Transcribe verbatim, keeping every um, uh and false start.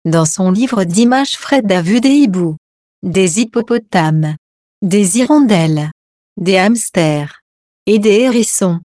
Dans son livre d'images, Fred a vu des hiboux, des hippopotames, des hirondelles, des hamsters et des hérissons.